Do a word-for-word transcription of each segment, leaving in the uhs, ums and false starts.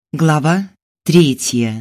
Глава третья.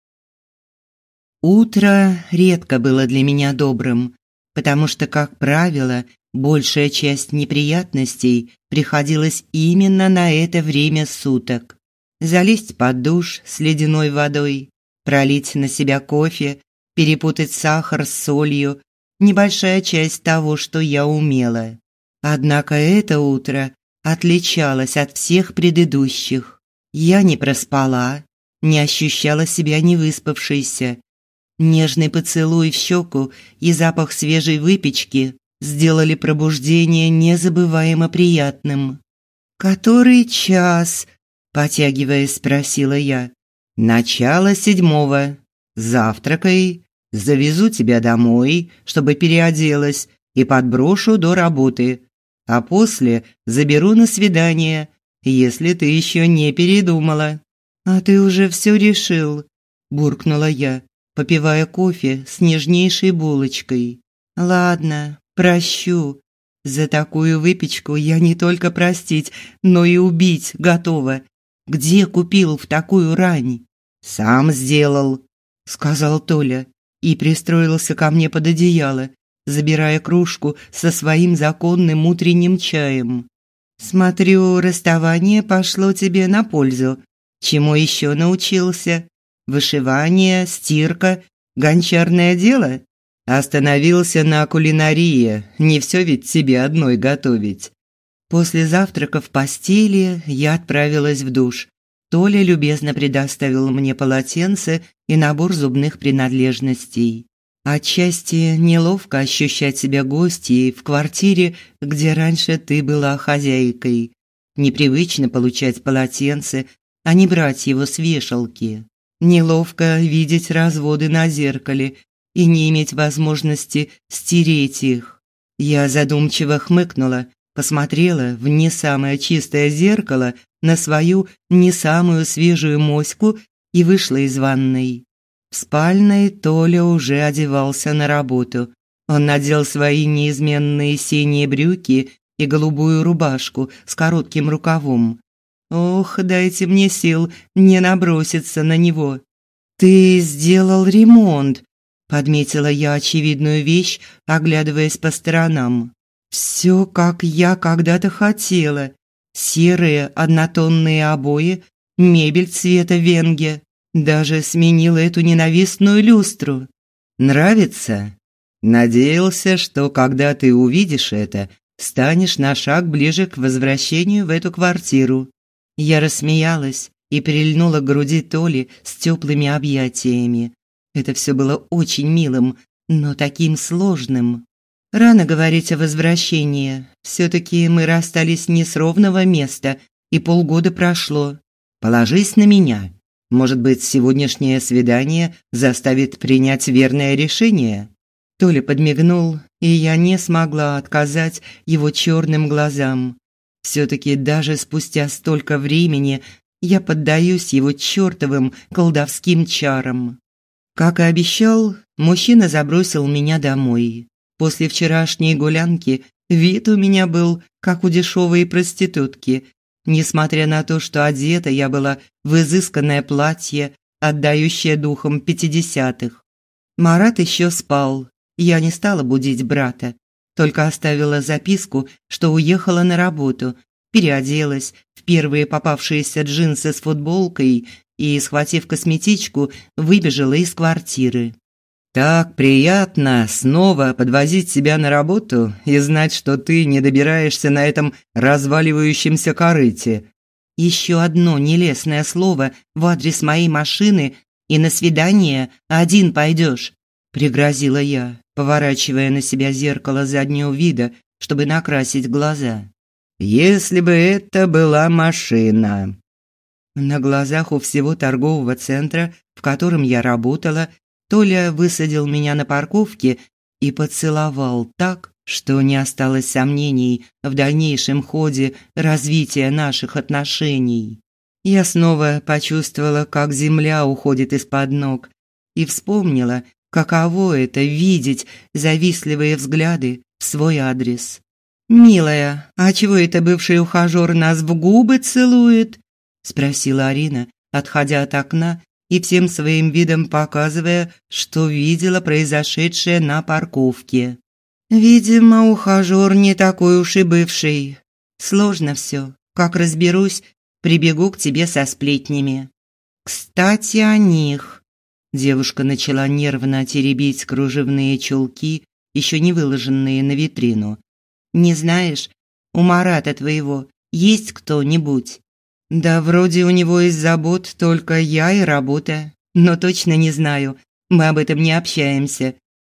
Утро редко было для меня добрым, потому что, как правило, большая часть неприятностей приходилась именно на это время суток. Залезть под душ с ледяной водой, пролить на себя кофе, перепутать сахар с солью – небольшая часть того, что я умела. Однако это утро отличалось от всех предыдущих. Я не проспала, не ощущала себя невыспавшейся. Нежный поцелуй в щеку и запах свежей выпечки сделали пробуждение незабываемо приятным. «Который час?» – потягиваясь, спросила я. «Начало седьмого. Завтракай, завезу тебя домой, чтобы переоделась, и подброшу до работы. А после заберу на свидание, если ты еще не передумала». «А ты уже все решил?» – буркнула я, попивая кофе с нежнейшей булочкой. «Ладно, прощу. За такую выпечку я не только простить, но и убить готова. Где купил в такую рань?» «Сам сделал», – сказал Толя и пристроился ко мне под одеяло, забирая кружку со своим законным утренним чаем. «Смотрю, расставание пошло тебе на пользу. Чему еще научился? Вышивание, стирка, гончарное дело?» «Остановился на кулинарии, не все ведь тебе одной готовить». После завтрака в постели я отправилась в душ. Толя любезно предоставил мне полотенце и набор зубных принадлежностей. Отчасти неловко ощущать себя гостьей в квартире, где раньше ты была хозяйкой. Непривычно получать полотенце, а не брать его с вешалки. Неловко видеть разводы на зеркале и не иметь возможности стереть их. Я задумчиво хмыкнула, посмотрела в не самое чистое зеркало на свою не самую свежую моську и вышла из ванной. В спальной Толя уже одевался на работу. Он надел свои неизменные синие брюки и голубую рубашку с коротким рукавом. Ох, дайте мне сил не наброситься на него. «Ты сделал ремонт», – подметила я очевидную вещь, оглядываясь по сторонам. «Все, как я когда-то хотела. Серые однотонные обои, мебель цвета венге. Даже сменила эту ненавистную люстру. Нравится? Надеялся, что когда ты увидишь это, станешь на шаг ближе к возвращению в эту квартиру». Я рассмеялась и прильнула к груди Толи с теплыми объятиями. Это все было очень милым, но таким сложным. Рано говорить о возвращении. Все-таки мы расстались не с ровного места, и полгода прошло. Положись на меня. Может быть, сегодняшнее свидание заставит принять верное решение?» Толя подмигнул, и я не смогла отказать его черным глазам. Все-таки даже спустя столько времени я поддаюсь его чертовым колдовским чарам. Как и обещал, мужчина забросил меня домой. После вчерашней гулянки вид у меня был, как у дешевой проститутки. Несмотря на то, что одета я была в изысканное платье, отдающее духом пятидесятых. Марат еще спал. Я не стала будить брата, только оставила записку, что уехала на работу, переоделась в первые попавшиеся джинсы с футболкой и, схватив косметичку, выбежала из квартиры. «Так приятно снова подвозить себя на работу и знать, что ты не добираешься на этом разваливающемся корыте». «Еще одно нелестное слово в адрес моей машины, и на свидание один пойдешь», – пригрозила я, поворачивая на себя зеркало заднего вида, чтобы накрасить глаза. «Если бы это была машина». На глазах у всего торгового центра, в котором я работала, Толя высадил меня на парковке и поцеловал так, что не осталось сомнений в дальнейшем ходе развития наших отношений. Я снова почувствовала, как земля уходит из-под ног, и вспомнила, каково это видеть завистливые взгляды в свой адрес. «Милая, а чего это бывший ухажер нас в губы целует?» – спросила Арина, отходя от окна и всем своим видом показывая, что видела произошедшее на парковке. «Видимо, ухажёр не такой уж и бывший. Сложно все. Как разберусь, прибегу к тебе со сплетнями. Кстати, о них». Девушка начала нервно теребить кружевные чулки, еще не выложенные на витрину. «Не знаешь, у Марата твоего есть кто-нибудь?» «Да вроде у него из забот только я и работа, но точно не знаю, мы об этом не общаемся».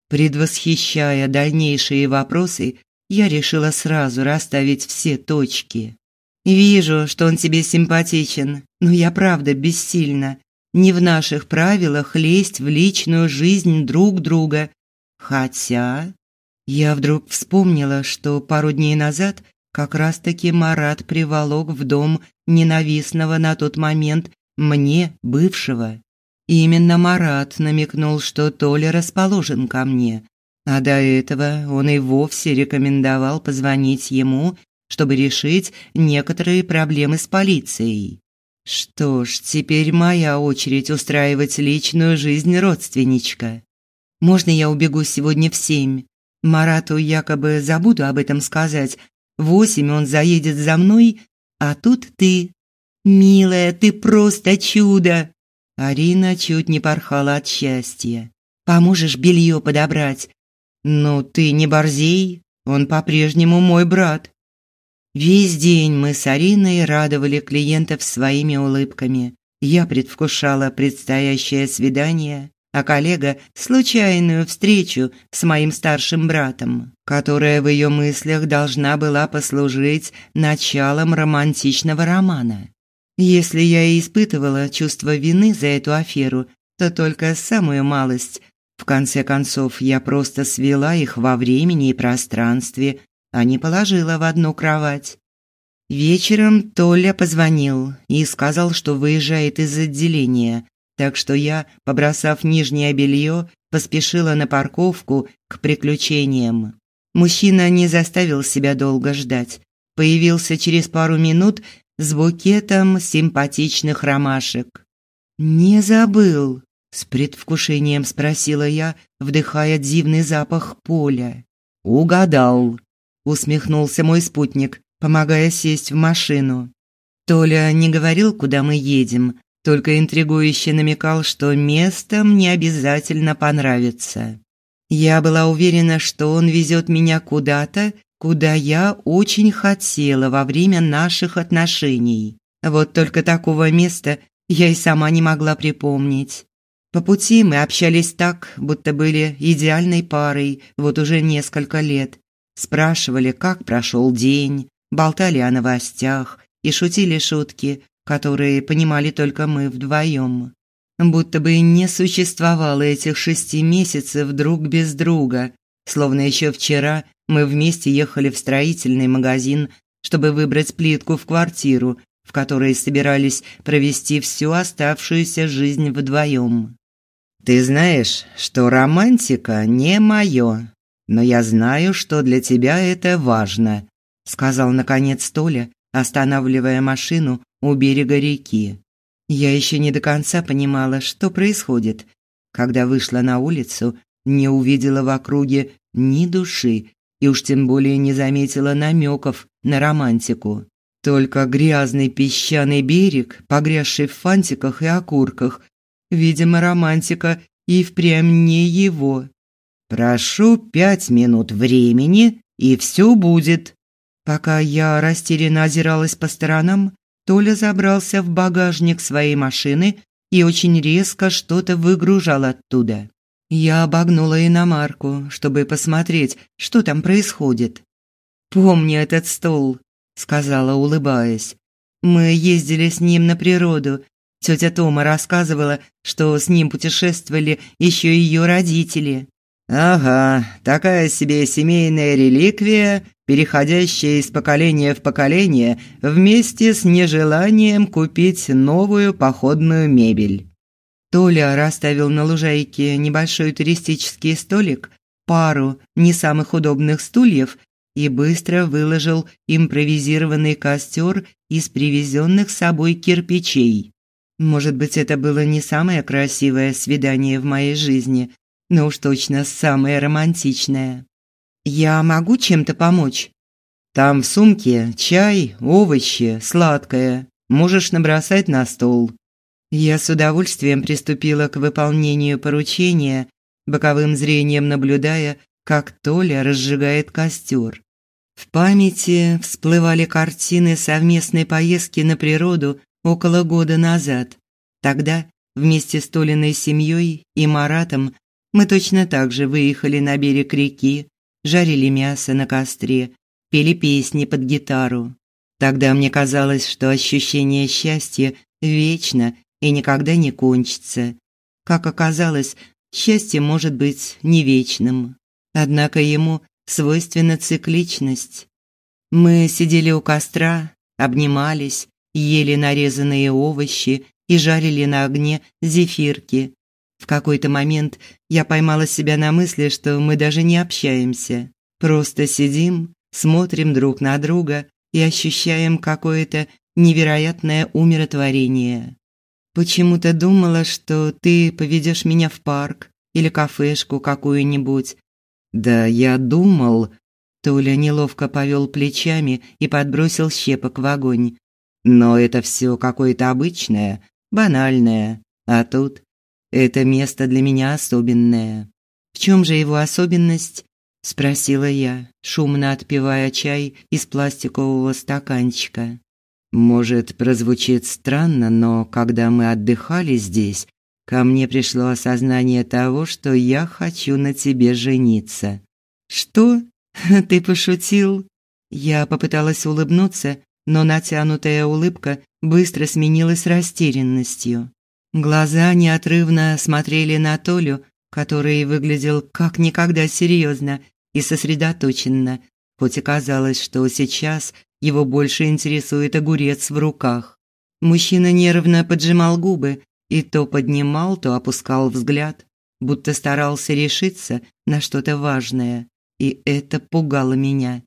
Предвосхищая дальнейшие вопросы, я решила сразу расставить все точки. «Вижу, что он тебе симпатичен, но я правда бессильна. Не в наших правилах лезть в личную жизнь друг друга. Хотя...» Я вдруг вспомнила, что пару дней назад как раз-таки Марат приволок в дом ненавистного на тот момент мне бывшего. И именно Марат намекнул, что Толя расположен ко мне, а до этого он и вовсе рекомендовал позвонить ему, чтобы решить некоторые проблемы с полицией. Что ж, теперь моя очередь устраивать личную жизнь родственничка. «Можно я убегу сегодня в семь? Марату якобы забуду об этом сказать. В восемь он заедет за мной, а тут ты. Милая, ты просто чудо!» Арина чуть не порхала от счастья. «Поможешь белье подобрать?» «Ну, ты не борзей, он по-прежнему мой брат». Весь день мы с Ариной радовали клиентов своими улыбками. Я предвкушала предстоящее свидание, а коллега – случайную встречу с моим старшим братом, которая в ее мыслях должна была послужить началом романтичного романа. Если я и испытывала чувство вины за эту аферу, то только самую малость. В конце концов, я просто свела их во времени и пространстве, а не положила в одну кровать. Вечером Толя позвонил и сказал, что выезжает из отделения, так что я, побросав нижнее белье, поспешила на парковку к приключениям. Мужчина не заставил себя долго ждать. Появился через пару минут с букетом симпатичных ромашек. «Не забыл?» – с предвкушением спросила я, вдыхая дивный запах поля. «Угадал», – усмехнулся мой спутник, помогая сесть в машину. Толя не говорил, куда мы едем, только интригующе намекал, что место мне обязательно понравится. Я была уверена, что он везет меня куда-то, куда я очень хотела во время наших отношений. Вот только такого места я и сама не могла припомнить. По пути мы общались так, будто были идеальной парой вот уже несколько лет. Спрашивали, как прошел день, болтали о новостях и шутили шутки, которые понимали только мы вдвоем. Будто бы не существовало этих шести месяцев друг без друга, словно еще вчера мы вместе ехали в строительный магазин, чтобы выбрать плитку в квартиру, в которой собирались провести всю оставшуюся жизнь вдвоем. «Ты знаешь, что романтика не мое, но я знаю, что для тебя это важно», сказал наконец Толя, останавливая машину у берега реки. Я еще не до конца понимала, что происходит. Когда вышла на улицу, не увидела в округе ни души и уж тем более не заметила намеков на романтику. Только грязный песчаный берег, погрязший в фантиках и окурках. Видимо, романтика и впрямь не его. «Прошу пять минут времени, и все будет». Пока я растерянно озиралась по сторонам, Толя забрался в багажник своей машины и очень резко что-то выгружал оттуда. Я обогнула иномарку, чтобы посмотреть, что там происходит. «Помню этот стол», – сказала, улыбаясь. «Мы ездили с ним на природу. Тетя Тома рассказывала, что с ним путешествовали еще ее родители». «Ага, такая себе семейная реликвия, переходящая из поколения в поколение вместе с нежеланием купить новую походную мебель». Толя расставил на лужайке небольшой туристический столик, пару не самых удобных стульев и быстро выложил импровизированный костер из привезенных с собой кирпичей. Может быть, это было не самое красивое свидание в моей жизни, но уж точно самое романтичное. «Я могу чем-то помочь?» «Там в сумке чай, овощи, сладкое. Можешь набросать на стол». Я с удовольствием приступила к выполнению поручения, боковым зрением наблюдая, как Толя разжигает костер. В памяти всплывали картины совместной поездки на природу около года назад. Тогда вместе с Толиной семьей и Маратом мы точно так же выехали на берег реки, жарили мясо на костре, пели песни под гитару. Тогда мне казалось, что ощущение счастья вечно и никогда не кончится. Как оказалось, счастье может быть не вечным. Однако ему свойственна цикличность. Мы сидели у костра, обнимались, ели нарезанные овощи и жарили на огне зефирки. В какой-то момент я поймала себя на мысли, что мы даже не общаемся. Просто сидим, смотрим друг на друга и ощущаем какое-то невероятное умиротворение. Почему-то думала, что ты поведешь меня в парк или кафешку какую-нибудь. Да, я думал. Толя неловко повел плечами и подбросил щепок в огонь. Но это все какое-то обычное, банальное. А тут это место для меня особенное. В чем же его особенность? Спросила я, шумно отпивая чай из пластикового стаканчика. Может, прозвучит странно, но когда мы отдыхали здесь, ко мне пришло осознание того, что я хочу на тебе жениться. Что? Ты пошутил? Я попыталась улыбнуться, но натянутая улыбка быстро сменилась растерянностью. Глаза неотрывно смотрели на Толю, который выглядел как никогда серьезно и сосредоточенно, хоть и казалось, что сейчас его больше интересует огурец в руках. Мужчина нервно поджимал губы и то поднимал, то опускал взгляд, будто старался решиться на что-то важное, и это пугало меня.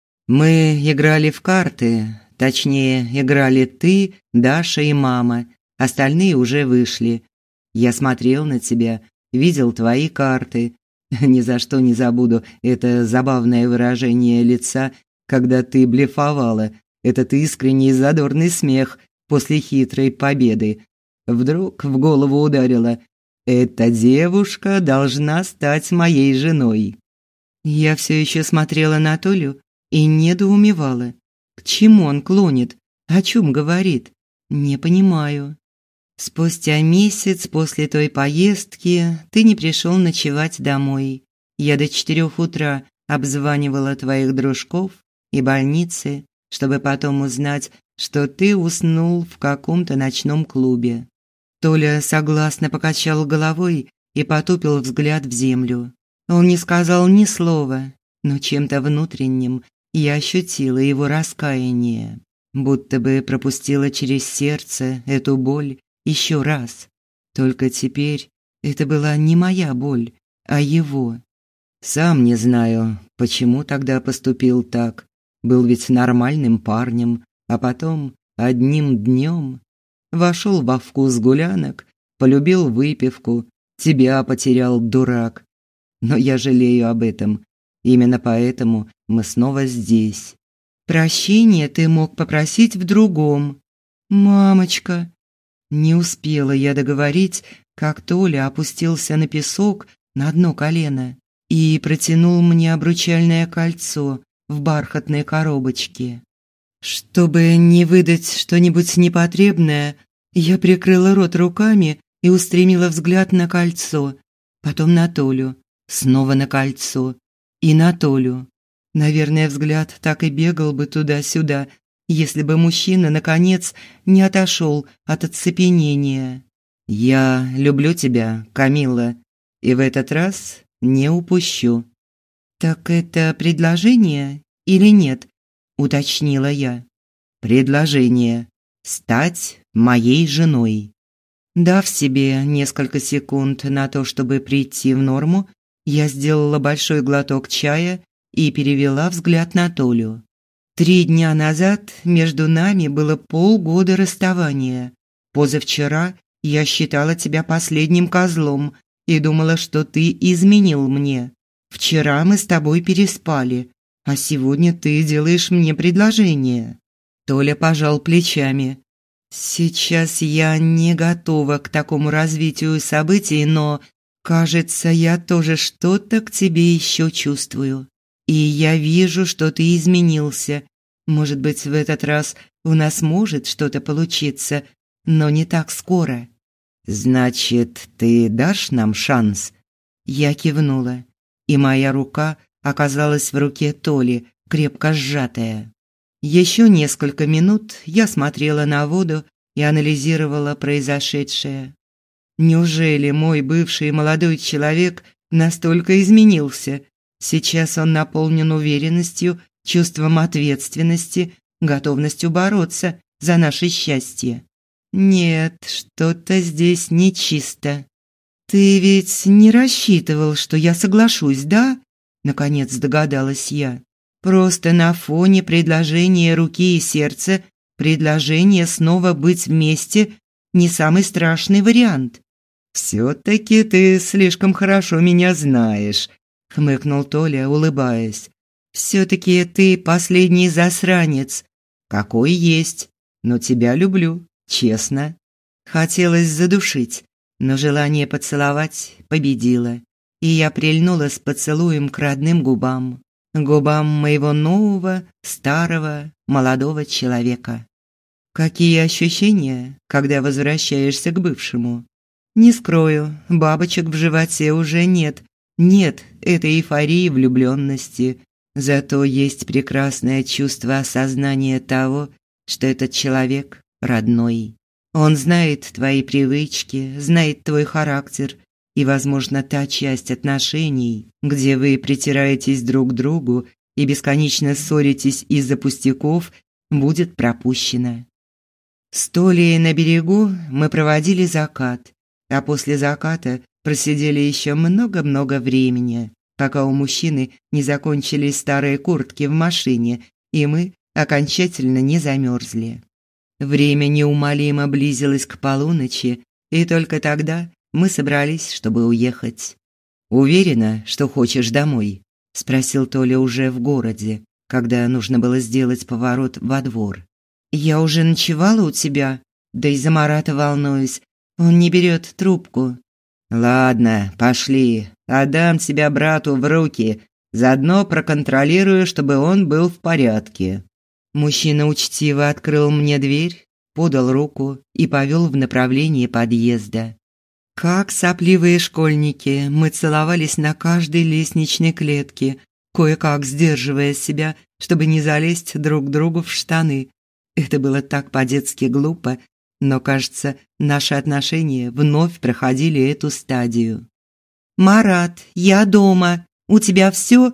Мы играли в карты, точнее, играли ты, Даша и мама, остальные уже вышли. Я смотрел на тебя, видел твои карты. Ни за что не забуду это забавное выражение лица, когда ты блефовала, этот искренний задорный смех после хитрой победы. Вдруг в голову ударило: «Эта девушка должна стать моей женой». Я все еще смотрела на Толю и недоумевала. К чему он клонит? О чем говорит? Не понимаю. Спустя месяц после той поездки ты не пришел ночевать домой. Я до четырех утра обзванивала твоих дружков и больницы, чтобы потом узнать, что ты уснул в каком-то ночном клубе. Толя согласно покачал головой и потупил взгляд в землю. Он не сказал ни слова, но чем-то внутренним я ощутила его раскаяние, будто бы пропустила через сердце эту боль еще раз. Только теперь это была не моя боль, а его. Сам не знаю, почему тогда поступил так. Был ведь нормальным парнем, а потом одним днем вошел во вкус гулянок, полюбил выпивку, тебя потерял, дурак. Но я жалею об этом. Именно поэтому мы снова здесь. Прощения ты мог попросить в другом. Мамочка. Не успела я договорить, как Толя опустился на песок на одно колено и протянул мне обручальное кольцо в бархатной коробочке. Чтобы не выдать что-нибудь непотребное, я прикрыла рот руками и устремила взгляд на кольцо, потом на Толю, снова на кольцо и на Толю. Наверное, взгляд так и бегал бы туда-сюда, если бы мужчина, наконец, не отошел от оцепенения. «Я люблю тебя, Камилла, и в этот раз не упущу». «Так это предложение или нет?» – уточнила я. «Предложение. Стать моей женой». Дав себе несколько секунд на то, чтобы прийти в норму, я сделала большой глоток чая и перевела взгляд на Толю. Три дня назад между нами было полгода расставания. Позавчера я считала тебя последним козлом и думала, что ты изменил мне. Вчера мы с тобой переспали, а сегодня ты делаешь мне предложение». Толя пожал плечами. «Сейчас я не готова к такому развитию событий, но, кажется, я тоже что-то к тебе еще чувствую. И я вижу, что ты изменился. Может быть, в этот раз у нас может что-то получиться, но не так скоро». «Значит, ты дашь нам шанс?» Я кивнула, и моя рука оказалась в руке Толи, крепко сжатая. Еще несколько минут я смотрела на воду и анализировала произошедшее. Неужели мой бывший молодой человек настолько изменился? Сейчас он наполнен уверенностью, чувством ответственности, готовностью бороться за наше счастье. Нет, что-то здесь нечисто. «Ты ведь не рассчитывал, что я соглашусь, да?» Наконец догадалась я. Просто на фоне предложения руки и сердца предложение снова быть вместе не самый страшный вариант. «Все-таки ты слишком хорошо меня знаешь», – хмыкнул Толя, улыбаясь. «Все-таки ты последний засранец. Какой есть, но тебя люблю, честно». Хотелось задушить, но желание поцеловать победило, и я прильнула с поцелуем к родным губам. Губам моего нового, старого, молодого человека. Какие ощущения, когда возвращаешься к бывшему? Не скрою, бабочек в животе уже нет. Нет этой эйфории влюбленности. Зато есть прекрасное чувство осознания того, что этот человек родной. Он знает твои привычки, знает твой характер. И, возможно, та часть отношений, где вы притираетесь друг к другу и бесконечно ссоритесь из-за пустяков, будет пропущена. С Толей на берегу мы проводили закат, а после заката просидели еще много-много времени, пока у мужчины не закончились старые куртки в машине, и мы окончательно не замерзли. Время неумолимо близилось к полуночи, и только тогда мы собрались, чтобы уехать. «Уверена, что хочешь домой?» – спросил Толя уже в городе, когда нужно было сделать поворот во двор. «Я уже ночевала у тебя, да и за Марата волнуюсь. Он не берет трубку». «Ладно, пошли. Отдам тебя брату в руки. Заодно проконтролирую, чтобы он был в порядке». Мужчина учтиво открыл мне дверь, подал руку и повел в направлении подъезда. Как сопливые школьники, мы целовались на каждой лестничной клетке, кое-как сдерживая себя, чтобы не залезть друг другу в штаны. Это было так по-детски глупо, но, кажется, наши отношения вновь проходили эту стадию. «Марат, я дома. У тебя все?»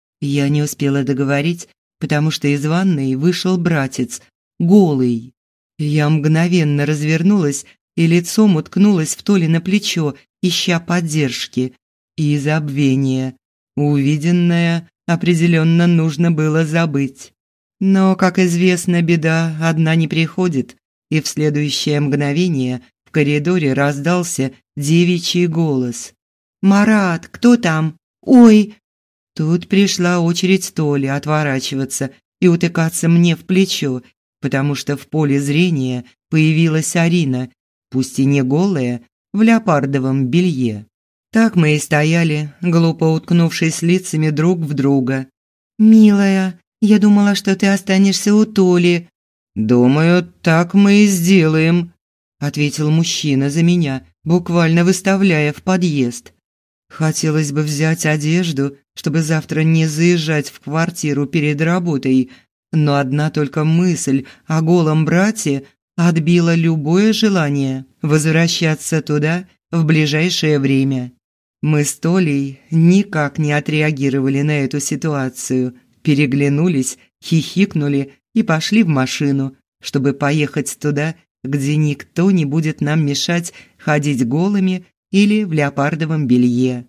Я не успела договорить, потому что из ванной вышел братец, голый. Я мгновенно развернулась и лицом уткнулась в Толе на плечо, ища поддержки и забвения. Увиденное определенно нужно было забыть. Но, как известно, беда одна не приходит, и в следующее мгновение в коридоре раздался девичий голос. «Марат, кто там? Ой!» Тут пришла очередь Толи отворачиваться и утыкаться мне в плечо, потому что в поле зрения появилась Арина, пусть и не голая, в леопардовом белье. Так мы и стояли, глупо уткнувшись лицами друг в друга. «Милая, я думала, что ты останешься у Толи». «Думаю, так мы и сделаем», – ответил мужчина за меня, буквально выставляя в подъезд. Хотелось бы взять одежду, чтобы завтра не заезжать в квартиру перед работой, но одна только мысль о голом брате отбила любое желание возвращаться туда в ближайшее время. Мы с Толей никак не отреагировали на эту ситуацию, переглянулись, хихикнули и пошли в машину, чтобы поехать туда, где никто не будет нам мешать ходить голыми или в леопардовом белье.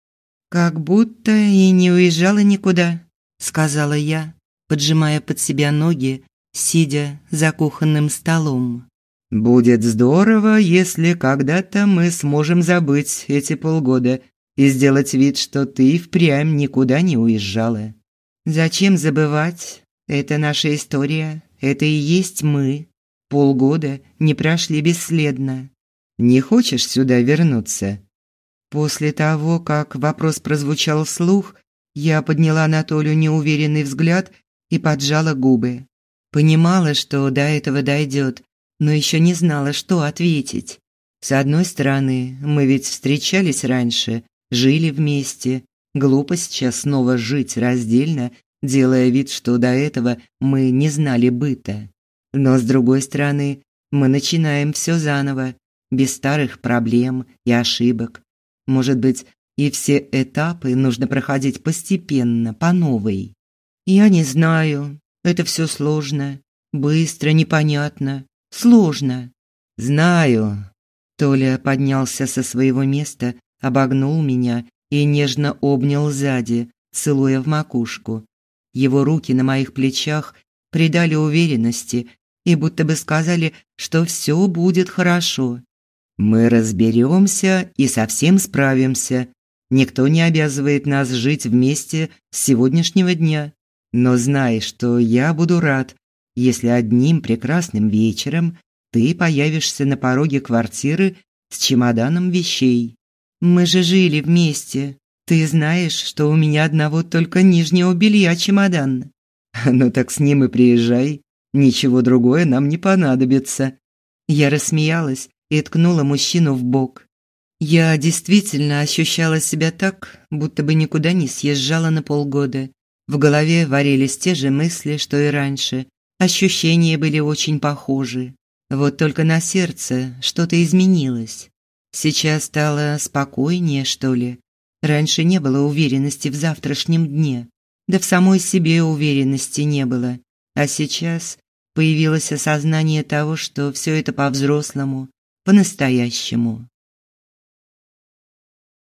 «Как будто и не уезжала никуда», – сказала я, поджимая под себя ноги, сидя за кухонным столом. Будет здорово, если когда-то мы сможем забыть эти полгода и сделать вид, что ты впрямь никуда не уезжала. Зачем забывать? Это наша история, это и есть мы. Полгода не прошли бесследно. Не хочешь сюда вернуться? После того, как вопрос прозвучал вслух, я подняла на Толю неуверенный взгляд и поджала губы. Понимала, что до этого дойдет, но еще не знала, что ответить. С одной стороны, мы ведь встречались раньше, жили вместе. Глупо сейчас снова жить раздельно, делая вид, что до этого мы не знали быта. Но с другой стороны, мы начинаем все заново, без старых проблем и ошибок. Может быть, и все этапы нужно проходить постепенно, по новой. Я не знаю, это все сложно, быстро, непонятно, сложно. Знаю. Толя поднялся со своего места, обогнул меня и нежно обнял сзади, целуя в макушку. Его руки на моих плечах придали уверенности и будто бы сказали, что все будет хорошо. Мы разберемся и совсем справимся. Никто не обязывает нас жить вместе с сегодняшнего дня. Но знай, что я буду рад, если одним прекрасным вечером ты появишься на пороге квартиры с чемоданом вещей. Мы же жили вместе. Ты знаешь, что у меня одного только нижнего белья чемодан. Ну так с ним и приезжай. Ничего другое нам не понадобится. Я рассмеялась и ткнула мужчину в бок. Я действительно ощущала себя так, будто бы никуда не съезжала на полгода. В голове варились те же мысли, что и раньше. Ощущения были очень похожи. Вот только на сердце что-то изменилось. Сейчас стало спокойнее, что ли. Раньше не было уверенности в завтрашнем дне. Да в самой себе уверенности не было. А сейчас появилось осознание того, что все это по-взрослому, по-настоящему.